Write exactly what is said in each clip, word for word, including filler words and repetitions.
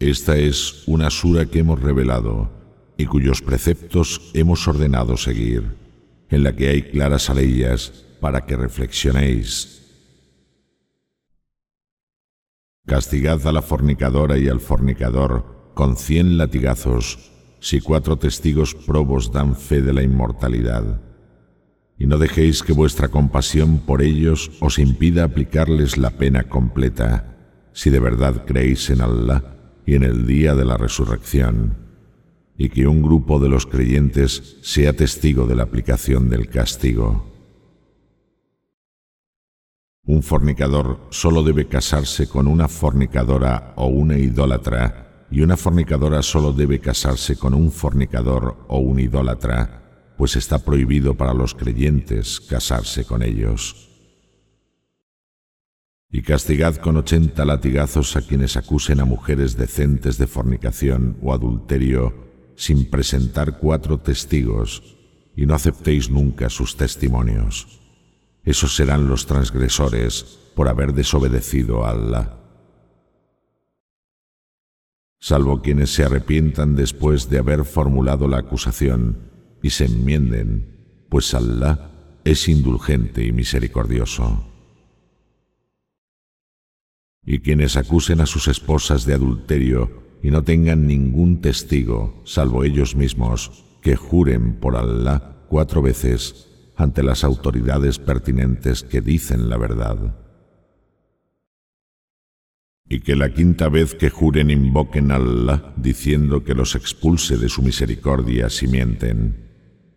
Esta es una sura que hemos revelado y cuyos preceptos hemos ordenado seguir, en la que hay claras aleyas para que reflexionéis. Castigad a la fornicadora y al fornicador con cien latigazos, si cuatro testigos probos dan fe de la inmortalidad. Y no dejéis que vuestra compasión por ellos os impida aplicarles la pena completa, si de verdad creéis en Allah y en el día de la resurrección, y que un grupo de los creyentes sea testigo de la aplicación del castigo. Un fornicador solo debe casarse con una fornicadora o una idólatra, y una fornicadora solo debe casarse con un fornicador o un idólatra, pues está prohibido para los creyentes casarse con ellos. Y castigad con ochenta latigazos a quienes acusen a mujeres decentes de fornicación o adulterio sin presentar cuatro testigos, y no aceptéis nunca sus testimonios. Esos serán los transgresores por haber desobedecido a Allah. Salvo quienes se arrepientan después de haber formulado la acusación y se enmienden, pues Allah es indulgente y misericordioso. Y quienes acusen a sus esposas de adulterio y no tengan ningún testigo, salvo ellos mismos, que juren por Allah cuatro veces ante las autoridades pertinentes que dicen la verdad. Y que la quinta vez que juren invoquen a Allah diciendo que los expulse de su misericordia si mienten.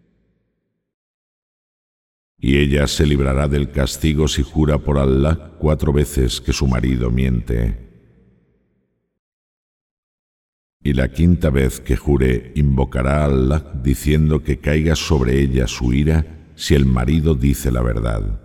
Y ella se librará del castigo si jura por Allah cuatro veces que su marido miente. Y la quinta vez que jure invocará a Allah diciendo que caiga sobre ella su ira si el marido dice la verdad.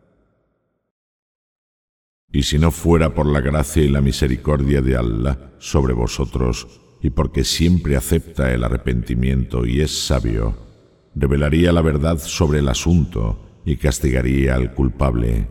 Y si no fuera por la gracia y la misericordia de Allah sobre vosotros, y porque siempre acepta el arrepentimiento y es sabio, revelaría la verdad sobre el asunto y castigaría al culpable.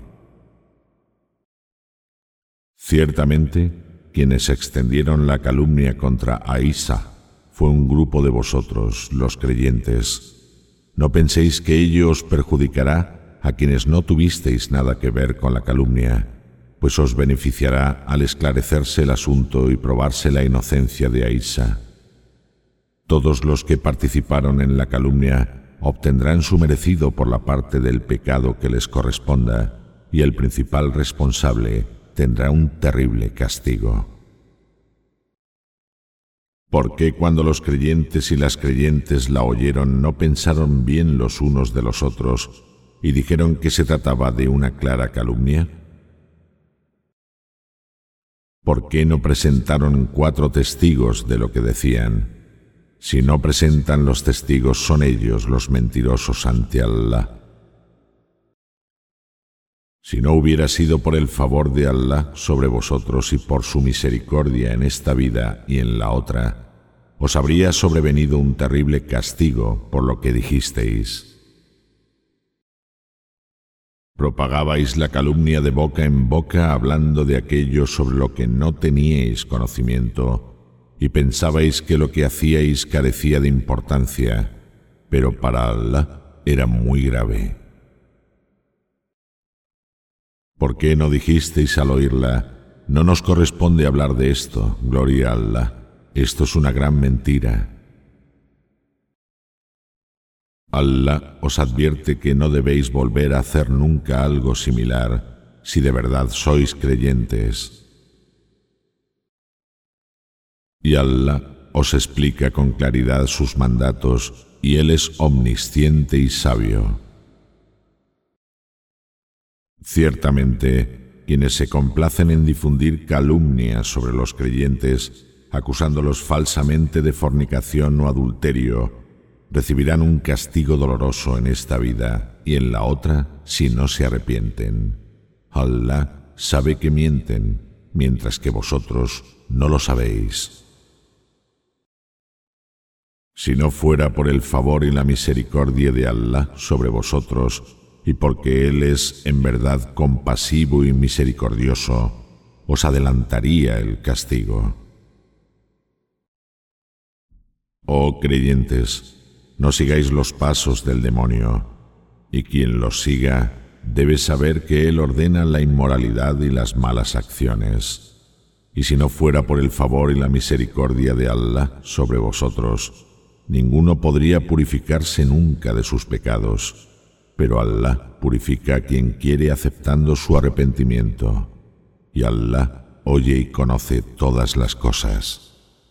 Ciertamente, quienes extendieron la calumnia contra Aisha fue un grupo de vosotros, los creyentes. No penséis que ello os perjudicará a quienes no tuvisteis nada que ver con la calumnia, pues os beneficiará al esclarecerse el asunto y probarse la inocencia de Aisha. Todos los que participaron en la calumnia obtendrán su merecido por la parte del pecado que les corresponda, y el principal responsable tendrá un terrible castigo. ¿Por qué cuando los creyentes y las creyentes la oyeron no pensaron bien los unos de los otros y dijeron que se trataba de una clara calumnia? ¿Por qué no presentaron cuatro testigos de lo que decían? Si no presentan los testigos, son ellos los mentirosos ante Allah. Si no hubiera sido por el favor de Allah sobre vosotros y por su misericordia en esta vida y en la otra, os habría sobrevenido un terrible castigo por lo que dijisteis. Propagabais la calumnia de boca en boca hablando de aquello sobre lo que no teníais conocimiento y pensabais que lo que hacíais carecía de importancia, pero para Allah era muy grave. ¿Por qué no dijisteis al oírla, no nos corresponde hablar de esto, gloria a Allah, esto es una gran mentira? Allah os advierte que no debéis volver a hacer nunca algo similar si de verdad sois creyentes. Y Allah os explica con claridad sus mandatos y Él es omnisciente y sabio. Ciertamente, quienes se complacen en difundir calumnias sobre los creyentes, acusándolos falsamente de fornicación o adulterio, recibirán un castigo doloroso en esta vida y en la otra si no se arrepienten. Allah sabe que mienten, mientras que vosotros no lo sabéis. Si no fuera por el favor y la misericordia de Allah sobre vosotros, y porque Él es en verdad compasivo y misericordioso, os adelantaría el castigo. Oh creyentes, no sigáis los pasos del demonio, y quien los siga debe saber que él ordena la inmoralidad y las malas acciones. Y si no fuera por el favor y la misericordia de Allah sobre vosotros, ninguno podría purificarse nunca de sus pecados, pero Allah purifica a quien quiere aceptando su arrepentimiento, y Allah oye y conoce todas las cosas.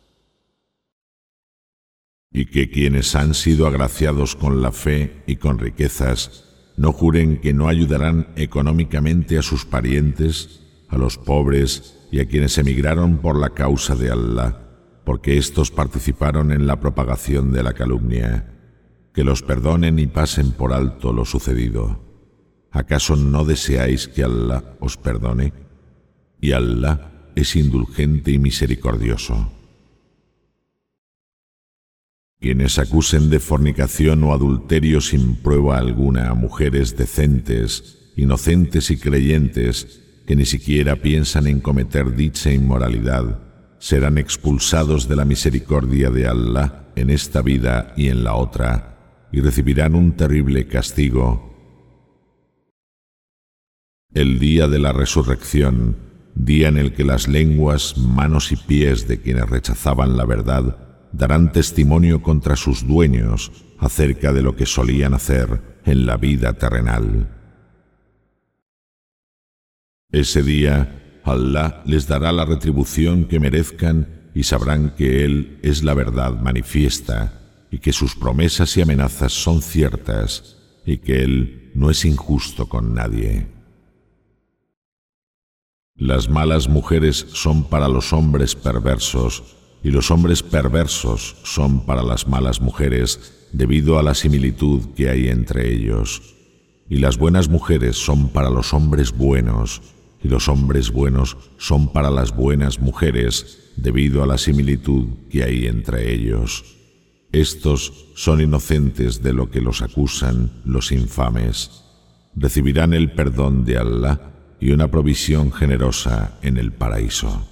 Y que quienes han sido agraciados con la fe y con riquezas no juren que no ayudarán económicamente a sus parientes, a los pobres y a quienes emigraron por la causa de Allah, porque éstos participaron en la propagación de la calumnia, que los perdonen y pasen por alto lo sucedido. ¿Acaso no deseáis que Allah os perdone? Y Allah es indulgente y misericordioso. Quienes acusen de fornicación o adulterio sin prueba alguna a mujeres decentes, inocentes y creyentes, que ni siquiera piensan en cometer dicha inmoralidad, serán expulsados de la misericordia de Allah en esta vida y en la otra, y recibirán un terrible castigo. El día de la resurrección, día en el que las lenguas, manos y pies de quienes rechazaban la verdad darán testimonio contra sus dueños acerca de lo que solían hacer en la vida terrenal. Ese día, Allah les dará la retribución que merezcan y sabrán que Él es la verdad manifiesta y que sus promesas y amenazas son ciertas y que Él no es injusto con nadie. Las malas mujeres son para los hombres perversos y los hombres perversos son para las malas mujeres debido a la similitud que hay entre ellos. Y las buenas mujeres son para los hombres buenos y los hombres buenos son para las buenas mujeres debido a la similitud que hay entre ellos. Estos son inocentes de lo que los acusan los infames. Recibirán el perdón de Allah y una provisión generosa en el paraíso.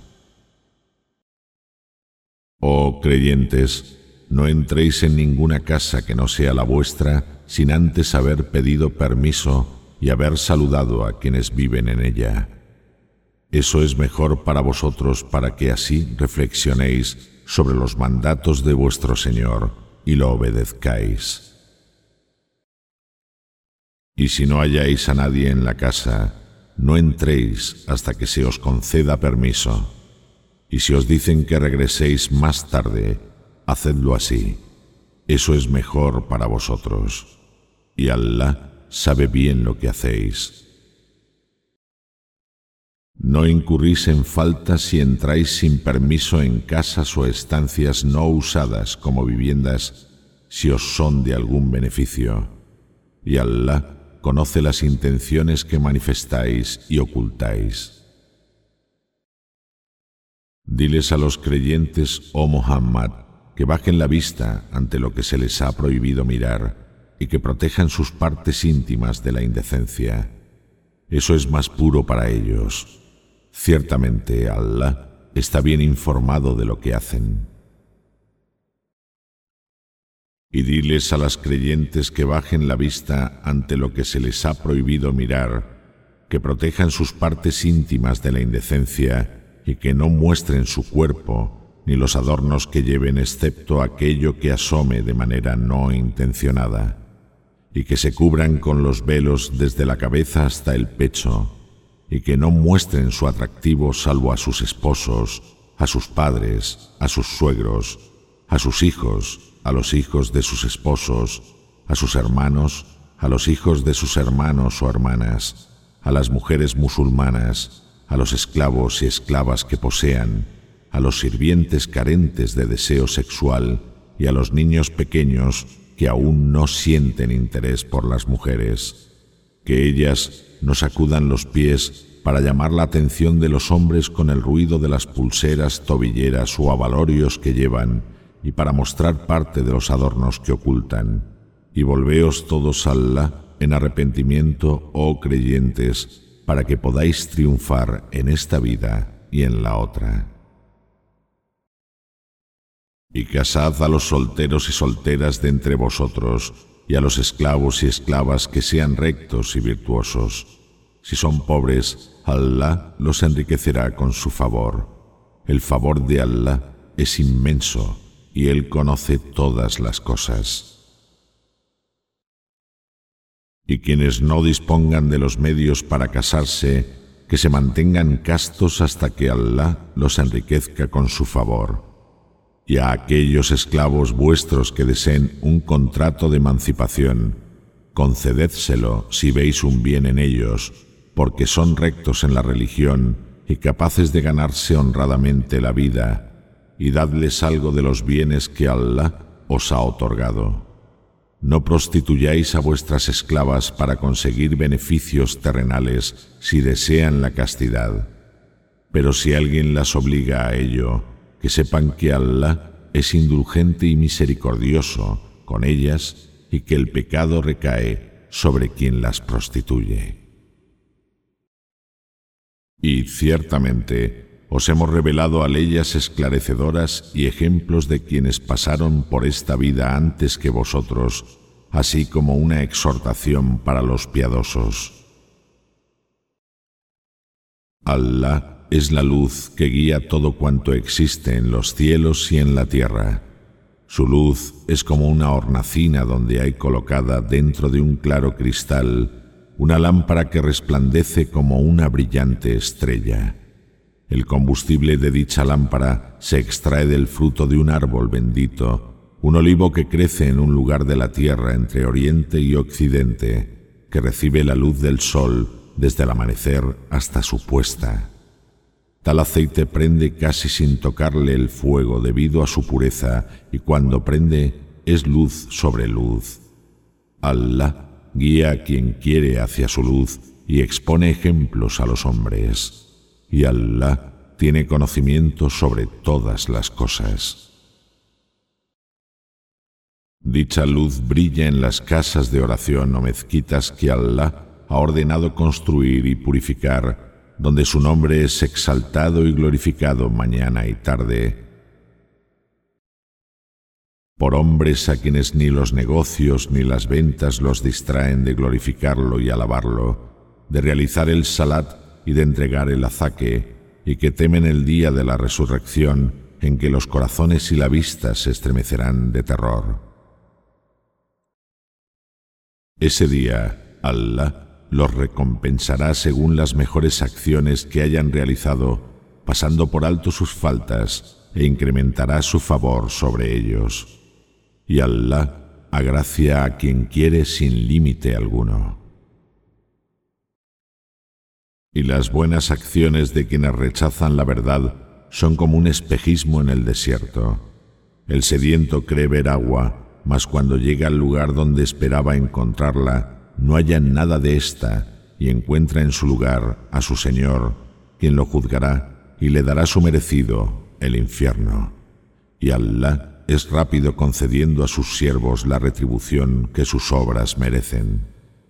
Oh creyentes, no entréis en ninguna casa que no sea la vuestra sin antes haber pedido permiso y haber saludado a quienes viven en ella. Eso es mejor para vosotros para que así reflexionéis sobre los mandatos de vuestro Señor y lo obedezcáis. Y si no halláis a nadie en la casa, no entréis hasta que se os conceda permiso. Y si os dicen que regreséis más tarde, hacedlo así. Eso es mejor para vosotros. Y Allah sabe bien lo que hacéis. No incurrís en faltas si entráis sin permiso en casas o estancias no usadas como viviendas, si os son de algún beneficio. Y Allah conoce las intenciones que manifestáis y ocultáis. Diles a los creyentes, oh Muhammad, que bajen la vista ante lo que se les ha prohibido mirar y que protejan sus partes íntimas de la indecencia. Eso es más puro para ellos. Ciertamente, Allah está bien informado de lo que hacen. Y diles a las creyentes que bajen la vista ante lo que se les ha prohibido mirar, que protejan sus partes íntimas de la indecencia y que no muestren su cuerpo ni los adornos que lleven excepto aquello que asome de manera no intencionada, y que se cubran con los velos desde la cabeza hasta el pecho, y que no muestren su atractivo salvo a sus esposos, a sus padres, a sus suegros, a sus hijos, a los hijos de sus esposos, a sus hermanos, a los hijos de sus hermanos o hermanas, a las mujeres musulmanas, a los esclavos y esclavas que posean, a los sirvientes carentes de deseo sexual y a los niños pequeños que aún no sienten interés por las mujeres. Que ellas no sacudan los pies para llamar la atención de los hombres con el ruido de las pulseras, tobilleras o abalorios que llevan y para mostrar parte de los adornos que ocultan. Y volveos todos a Allah en arrepentimiento, oh creyentes, para que podáis triunfar en esta vida y en la otra. Y casad a los solteros y solteras de entre vosotros, y a los esclavos y esclavas que sean rectos y virtuosos. Si son pobres, Alá los enriquecerá con su favor. El favor de Alá es inmenso, y Él conoce todas las cosas. Y quienes no dispongan de los medios para casarse, que se mantengan castos hasta que Alá los enriquezca con su favor. Y a aquellos esclavos vuestros que deseen un contrato de emancipación, concedédselo si veis un bien en ellos, porque son rectos en la religión y capaces de ganarse honradamente la vida, y dadles algo de los bienes que Alá os ha otorgado. No prostituyáis a vuestras esclavas para conseguir beneficios terrenales si desean la castidad. Pero si alguien las obliga a ello, que sepan que Alá es indulgente y misericordioso con ellas y que el pecado recae sobre quien las prostituye. Y ciertamente os hemos revelado a leyes esclarecedoras y ejemplos de quienes pasaron por esta vida antes que vosotros, así como una exhortación para los piadosos. Alá es la luz que guía todo cuanto existe en los cielos y en la tierra. Su luz es como una hornacina donde hay colocada dentro de un claro cristal una lámpara que resplandece como una brillante estrella. El combustible de dicha lámpara se extrae del fruto de un árbol bendito, un olivo que crece en un lugar de la tierra entre Oriente y Occidente, que recibe la luz del sol desde el amanecer hasta su puesta. Tal aceite prende casi sin tocarle el fuego debido a su pureza, y cuando prende es luz sobre luz. Alá guía a quien quiere hacia su luz y expone ejemplos a los hombres. Y Alá tiene conocimiento sobre todas las cosas. Dicha luz brilla en las casas de oración o mezquitas que Alá ha ordenado construir y purificar, donde su nombre es exaltado y glorificado mañana y tarde, por hombres a quienes ni los negocios ni las ventas los distraen de glorificarlo y alabarlo, de realizar el salat y de entregar el azaque, y que temen el día de la resurrección, en que los corazones y la vista se estremecerán de terror. Ese día, Alá los recompensará según las mejores acciones que hayan realizado, pasando por alto sus faltas, e incrementará su favor sobre ellos. Y Alá agracia a quien quiere sin límite alguno. Y las buenas acciones de quienes rechazan la verdad son como un espejismo en el desierto. El sediento cree ver agua, mas cuando llega al lugar donde esperaba encontrarla, no halla nada de ésta, y encuentra en su lugar a su Señor, quien lo juzgará y le dará su merecido, el infierno. Y Alá es rápido concediendo a sus siervos la retribución que sus obras merecen.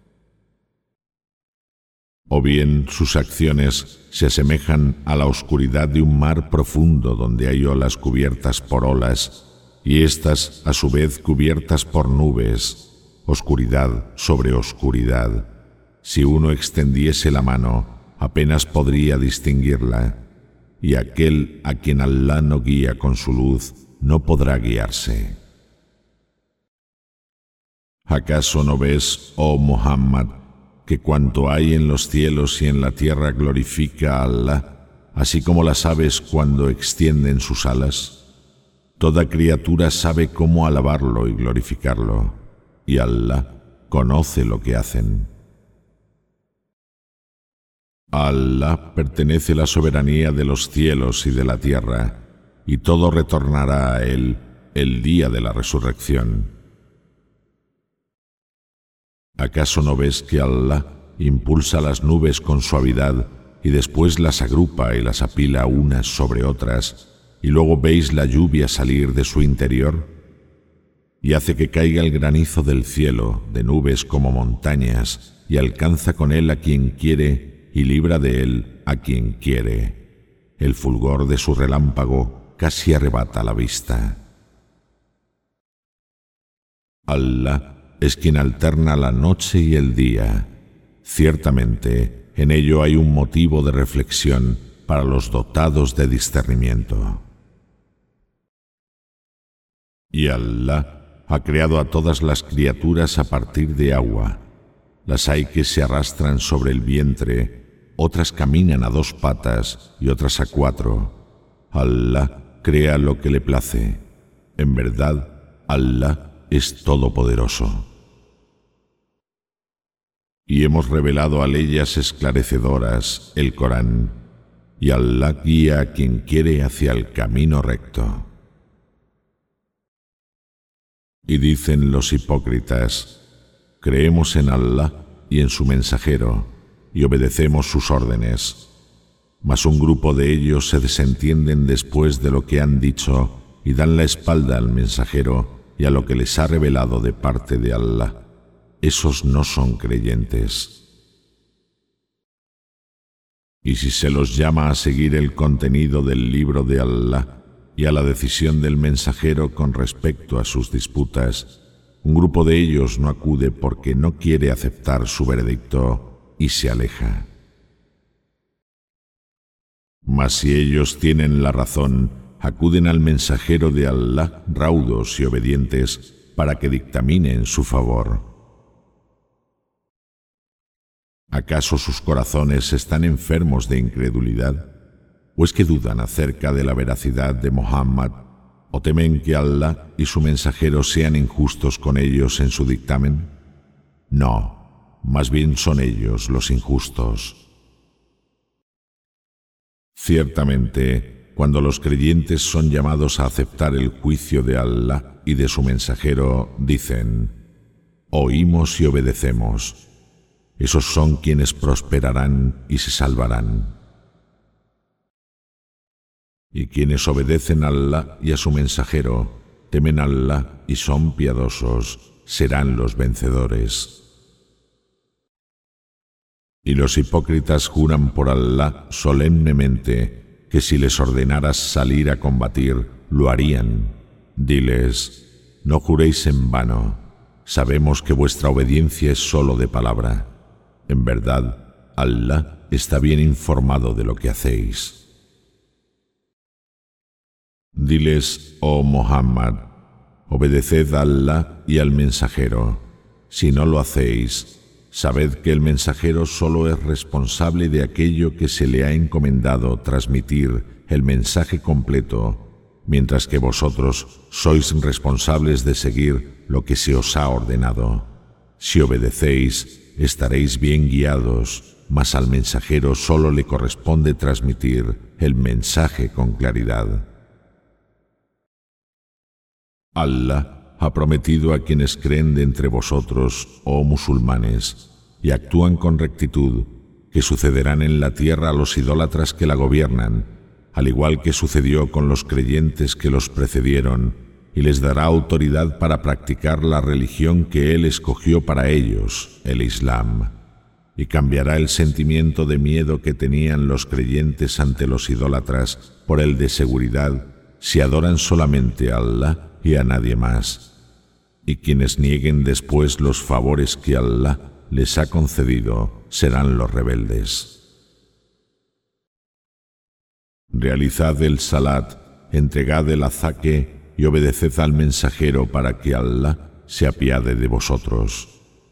O bien sus acciones se asemejan a la oscuridad de un mar profundo donde hay olas cubiertas por olas, y éstas a su vez cubiertas por nubes, oscuridad sobre oscuridad. Si uno extendiese la mano, apenas podría distinguirla, y aquel a quien Alá no guía con su luz no podrá guiarse. ¿Acaso no ves, oh Muhammad, que cuanto hay en los cielos y en la tierra glorifica a Alá, así como las aves cuando extienden sus alas? Toda criatura sabe cómo alabarlo y glorificarlo, y Alá conoce lo que hacen. A Alá pertenece la soberanía de los cielos y de la tierra, y todo retornará a Él el día de la resurrección. ¿Acaso no ves que Alá impulsa las nubes con suavidad y después las agrupa y las apila unas sobre otras, y luego veis la lluvia salir de su interior? Y hace que caiga el granizo del cielo, de nubes como montañas, y alcanza con él a quien quiere y libra de él a quien quiere. El fulgor de su relámpago casi arrebata la vista. Allah es quien alterna la noche y el día. Ciertamente, en ello hay un motivo de reflexión para los dotados de discernimiento. Y Allah ha creado a todas las criaturas a partir de agua. Las hay que se arrastran sobre el vientre, otras caminan a dos patas y otras a cuatro. Allah crea lo que le place. En verdad, Allah es todopoderoso. Y hemos revelado a leyes esclarecedoras el Corán, y Allah guía a quien quiere hacia el camino recto. Y dicen los hipócritas: creemos en Allah y en su mensajero, y obedecemos sus órdenes. Mas un grupo de ellos se desentienden después de lo que han dicho y dan la espalda al mensajero y a lo que les ha revelado de parte de Allah. Esos no son creyentes. Y si se los llama a seguir el contenido del libro de Allah y a la decisión del mensajero con respecto a sus disputas, un grupo de ellos no acude porque no quiere aceptar su veredicto y se aleja. Mas si ellos tienen la razón, acuden al mensajero de Allah raudos y obedientes para que dictamine en su favor. ¿Acaso sus corazones están enfermos de incredulidad? ¿O es que dudan acerca de la veracidad de Muhammad? ¿O temen que Allah y su mensajero sean injustos con ellos en su dictamen? No, más bien son ellos los injustos. Ciertamente, cuando los creyentes son llamados a aceptar el juicio de Allah y de su mensajero, dicen: oímos y obedecemos. Esos son quienes prosperarán y se salvarán. Y quienes obedecen a Allah y a su mensajero, temen a Allah y son piadosos, serán los vencedores. Y los hipócritas juran por Allah solemnemente que si les ordenaras salir a combatir, lo harían. Diles: no juréis en vano, sabemos que vuestra obediencia es solo de palabra. En verdad, Allah está bien informado de lo que hacéis. Diles, oh Muhammad, obedeced a Allah y al mensajero. Si no lo hacéis, sabed que el mensajero solo es responsable de aquello que se le ha encomendado transmitir el mensaje completo, mientras que vosotros sois responsables de seguir lo que se os ha ordenado. Si obedecéis, estaréis bien guiados, mas al mensajero solo le corresponde transmitir el mensaje con claridad. Allah ha prometido a quienes creen de entre vosotros, oh musulmanes, y actúan con rectitud, que sucederán en la tierra a los idólatras que la gobiernan, al igual que sucedió con los creyentes que los precedieron, y les dará autoridad para practicar la religión que Él escogió para ellos, el Islam, y cambiará el sentimiento de miedo que tenían los creyentes ante los idólatras por el de seguridad, si adoran solamente a Allah y a nadie más. Y quienes nieguen después los favores que Allah les ha concedido serán los rebeldes. Realizad el salat, entregad el azaque y obedeced al mensajero para que Allah se apiade de vosotros.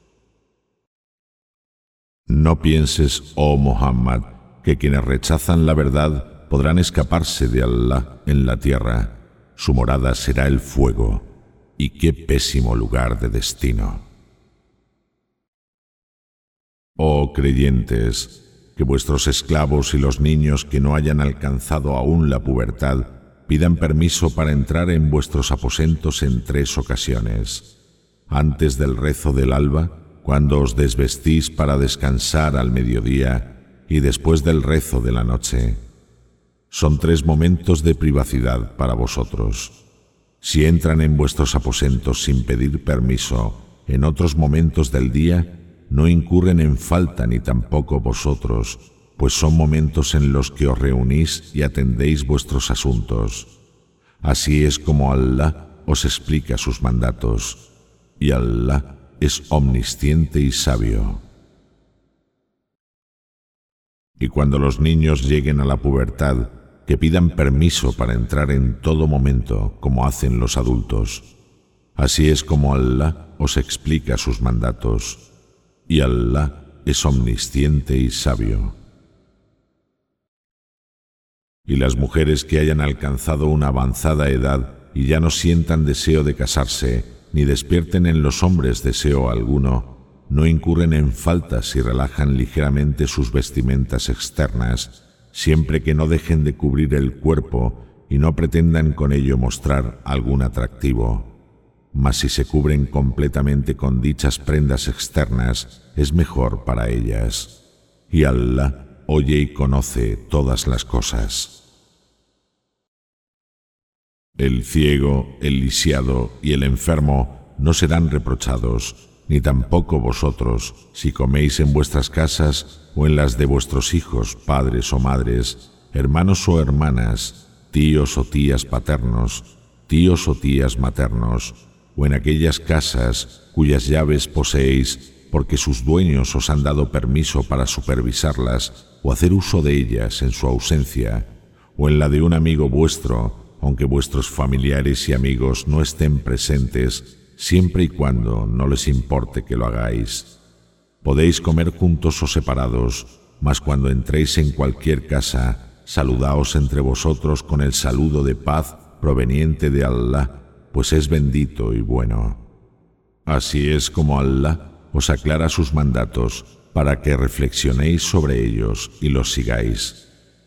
No pienses, oh Muhammad, que quienes rechazan la verdad podrán escaparse de Allah en la tierra. Su morada será el fuego, y qué pésimo lugar de destino. Oh creyentes, que vuestros esclavos y los niños que no hayan alcanzado aún la pubertad pidan permiso para entrar en vuestros aposentos en tres ocasiones: antes del rezo del alba, cuando os desvestís para descansar al mediodía, y después del rezo de la noche. Son tres momentos de privacidad para vosotros. Si entran en vuestros aposentos sin pedir permiso en otros momentos del día, no incurren en falta ni tampoco vosotros, pues son momentos en los que os reunís y atendéis vuestros asuntos. Así es como Allah os explica sus mandatos. y Allah es omnisciente y sabio. Y cuando los niños lleguen a la pubertad, que pidan permiso para entrar en todo momento, como hacen los adultos. Así es como Allah os explica sus mandatos, y Allah es omnisciente y sabio. Y las mujeres que hayan alcanzado una avanzada edad y ya no sientan deseo de casarse, ni despierten en los hombres deseo alguno, no incurren en faltas si relajan ligeramente sus vestimentas externas, siempre que no dejen de cubrir el cuerpo y no pretendan con ello mostrar algún atractivo. Mas si se cubren completamente con dichas prendas externas, es mejor para ellas. Y Allah oye y conoce todas las cosas. El ciego, el lisiado y el enfermo no serán reprochados, ni tampoco vosotros, si coméis en vuestras casas o en las de vuestros hijos, padres o madres, hermanos o hermanas, tíos o tías paternos, tíos o tías maternos, o en aquellas casas cuyas llaves poseéis porque sus dueños os han dado permiso para supervisarlas o hacer uso de ellas en su ausencia, o en la de un amigo vuestro, aunque vuestros familiares y amigos no estén presentes, siempre y cuando no les importe que lo hagáis. Podéis comer juntos o separados, mas cuando entréis en cualquier casa, saludaos entre vosotros con el saludo de paz proveniente de Allah, pues es bendito y bueno. Así es como Allah os aclara sus mandatos, para que reflexionéis sobre ellos y los sigáis.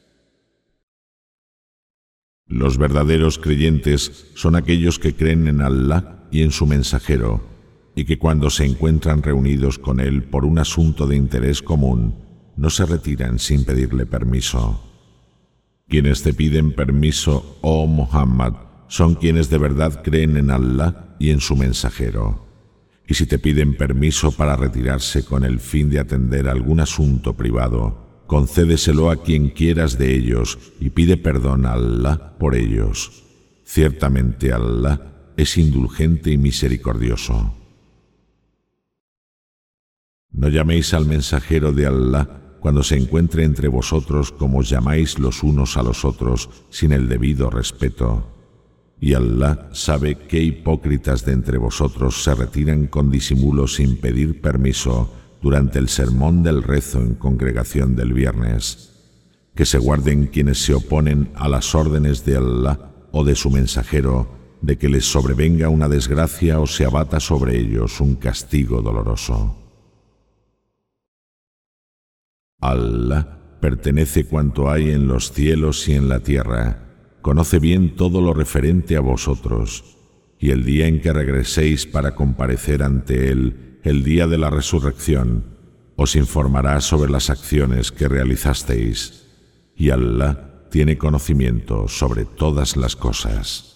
Los verdaderos creyentes son aquellos que creen en Allah y en su mensajero, y que cuando se encuentran reunidos con él por un asunto de interés común, no se retiran sin pedirle permiso. Quienes te piden permiso, oh Muhammad, son quienes de verdad creen en Allah y en su mensajero. Y si te piden permiso para retirarse con el fin de atender algún asunto privado, concédeselo a quien quieras de ellos y pide perdón a Allah por ellos. Ciertamente Allah es indulgente y misericordioso. No llaméis al mensajero de Allah cuando se encuentre entre vosotros como os llamáis los unos a los otros sin el debido respeto. Y Allah sabe qué hipócritas de entre vosotros se retiran con disimulo sin pedir permiso durante el sermón del rezo en congregación del viernes. Que se guarden quienes se oponen a las órdenes de Allah o de su mensajero, de que les sobrevenga una desgracia o se abata sobre ellos un castigo doloroso. A Allah pertenece cuanto hay en los cielos y en la tierra. Conoce bien todo lo referente a vosotros, y el día en que regreséis para comparecer ante Él, el día de la resurrección, os informará sobre las acciones que realizasteis, y Allah tiene conocimiento sobre todas las cosas.